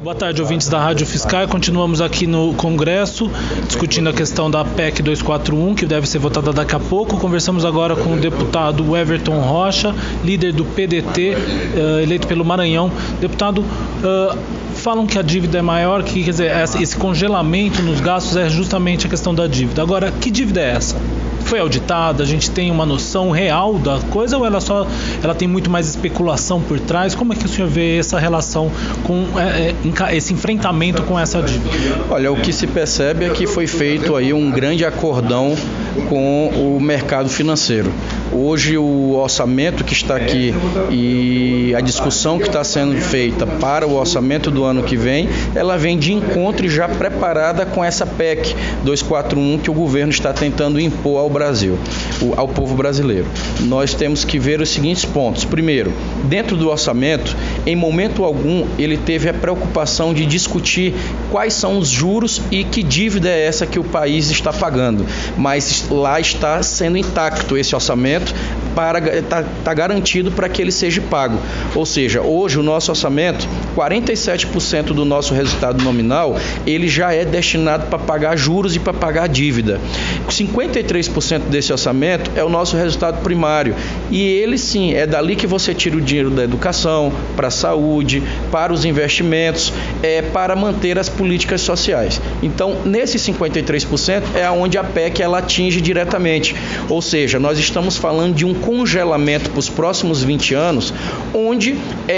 Boa tarde, ouvintes da Rádio Fiscal. Continuamos aqui no Congresso, discutindo a questão da PEC 241, que deve ser votada daqui a pouco. Conversamos agora com o deputado Everton Rocha, líder do PDT, eleito pelo Maranhão. Deputado, falam que a dívida é maior, que quer dizer, esse congelamento nos gastos é justamente a questão da dívida. Agora, que dívida é essa? Foi auditada? A gente tem uma noção real da coisa ou ela tem muito mais especulação por trás? Como é que o senhor vê essa relação com esse enfrentamento com essa dívida? Olha, o que se percebe é que foi feito aí um grande acordão com o mercado financeiro. Hoje o orçamento que está aqui e a discussão que está sendo feita para o orçamento do ano que vem, ela vem de encontro e já preparada com essa PEC 241 que o governo está tentando impor ao Brasil, ao povo brasileiro. Nós temos que ver os seguintes pontos. Primeiro, dentro do orçamento, em momento algum, ele teve a preocupação de discutir quais são os juros e que dívida é essa que o país está pagando. Mas lá está sendo intacto esse orçamento, está garantido para que ele seja pago. Ou seja, hoje o nosso orçamento, 47% do nosso resultado nominal, ele já é destinado para pagar juros e para pagar dívida. 53% desse orçamento é o nosso resultado primário. E ele sim, é dali que você tira o dinheiro da educação, para a saúde, para os investimentos, para manter as políticas sociais. Então, nesse 53% é onde a PEC ela atinge diretamente. Ou seja, nós estamos falando de um congelamento para os próximos 20 anos, onde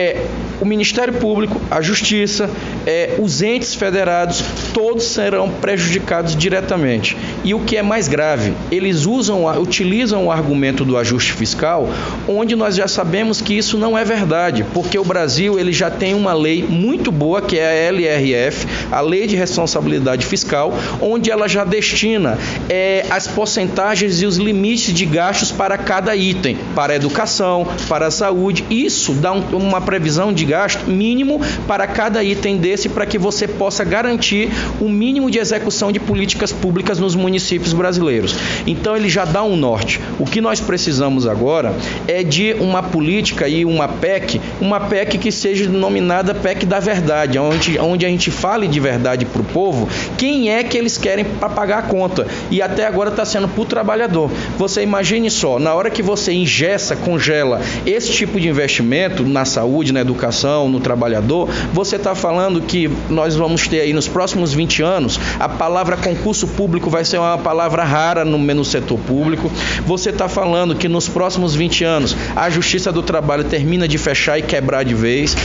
o Ministério Público, a Justiça, os entes federados, todos serão prejudicados diretamente. E o que é mais grave, eles utilizam o argumento do ajuste fiscal, onde nós já sabemos que isso não é verdade, porque o Brasil ele já tem uma lei muito boa, que é a LRF, a Lei de Responsabilidade Fiscal, onde ela já destina as porcentagens e os limites de gastos para cada item, para a educação, para a saúde. Isso dá uma previsão de gasto mínimo para cada item desse, para que você possa garantir o mínimo de execução de políticas públicas nos municípios brasileiros. Então ele já dá um norte. O que nós precisamos agora é de uma política e uma PEC que seja denominada PEC da verdade, onde a gente fale de verdade para o povo, quem é que eles querem para pagar a conta. E até agora está sendo para o trabalhador. Você imagine só, na hora que você congela esse tipo de investimento na saúde, na educação, no trabalhador, você está falando que nós vamos ter aí nos próximos 20 anos, a palavra concurso público vai ser uma palavra rara no setor público. Você está falando que nos próximos 20 anos a Justiça do Trabalho termina de fechar e quebrar de vez,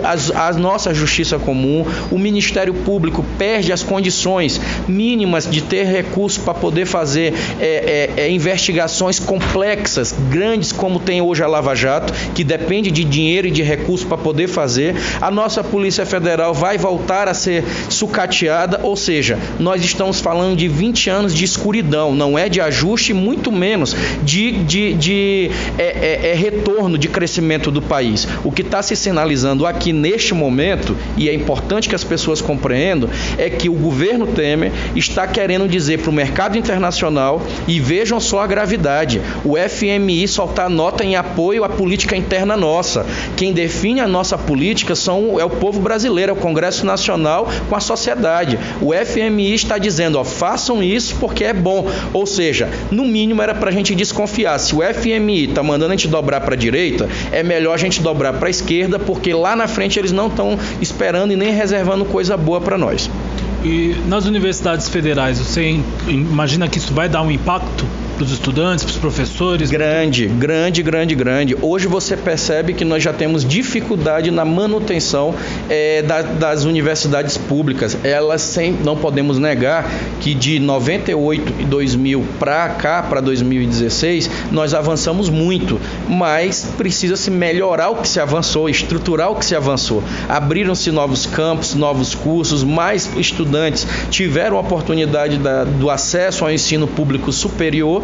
a nossa Justiça Comum, o Ministério Público perde as condições mínimas de ter recurso para poder fazer investigações complexas, grandes, como tem hoje a Lava Jato, que depende de dinheiro e de recurso para poder fazer. A nossa Polícia Federal vai voltar a ser sucateada, ou seja, nós estamos falando de 20 anos de escuridão, não é de ajuste, muito menos de retorno de crescimento do país. O que está se sinalizando aqui neste momento, e é importante que as pessoas compreendam, é que o governo Temer está querendo dizer para o mercado internacional, e vejam só a gravidade, o FMI soltar nota em apoio à política interna nossa. Quem define a nossa política é o povo brasileiro, é o Congresso Nacional com a sociedade. O FMI está dizendo, façam isso porque é bom. Ou seja, no mínimo era para a gente desconfiar. Se o FMI está mandando a gente dobrar para a direita, é melhor a gente dobrar para a esquerda, porque lá na frente eles não estão esperando e nem reservando coisa boa para nós. E nas universidades federais, você imagina que isso vai dar um impacto para os estudantes, para os professores? Grande. Hoje você percebe que nós já temos dificuldade na manutenção das universidades públicas. Elas não podemos negar que de 98 e 2000 para cá, para 2016, nós avançamos muito, mas precisa-se melhorar o que se avançou, estruturar o que se avançou. Abriram-se novos campos, novos cursos, mais estudantes tiveram a oportunidade do acesso ao ensino público superior,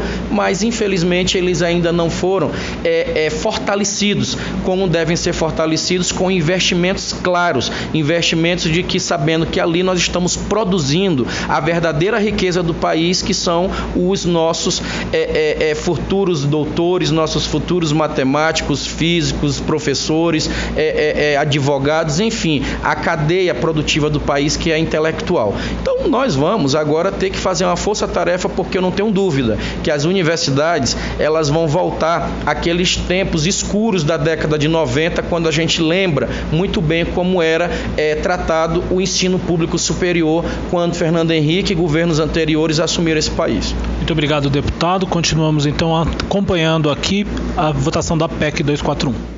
mas infelizmente eles ainda não foram fortalecidos, como devem ser fortalecidos, com investimentos claros, investimentos de que, sabendo que ali nós estamos produzindo a verdadeira riqueza do país, que são os nossos futuros doutores, nossos futuros matemáticos, físicos, professores, advogados, enfim, a cadeia produtiva do país, que é intelectual. Então nós vamos agora ter que fazer uma força-tarefa, porque eu não tenho dúvida que as universidades, elas vão voltar àqueles tempos escuros da década de 90, quando a gente lembra muito bem como era tratado o ensino público superior, quando Fernando Henrique e governos anteriores assumiram esse país. Muito obrigado, deputado. Continuamos então acompanhando aqui a votação da PEC 241.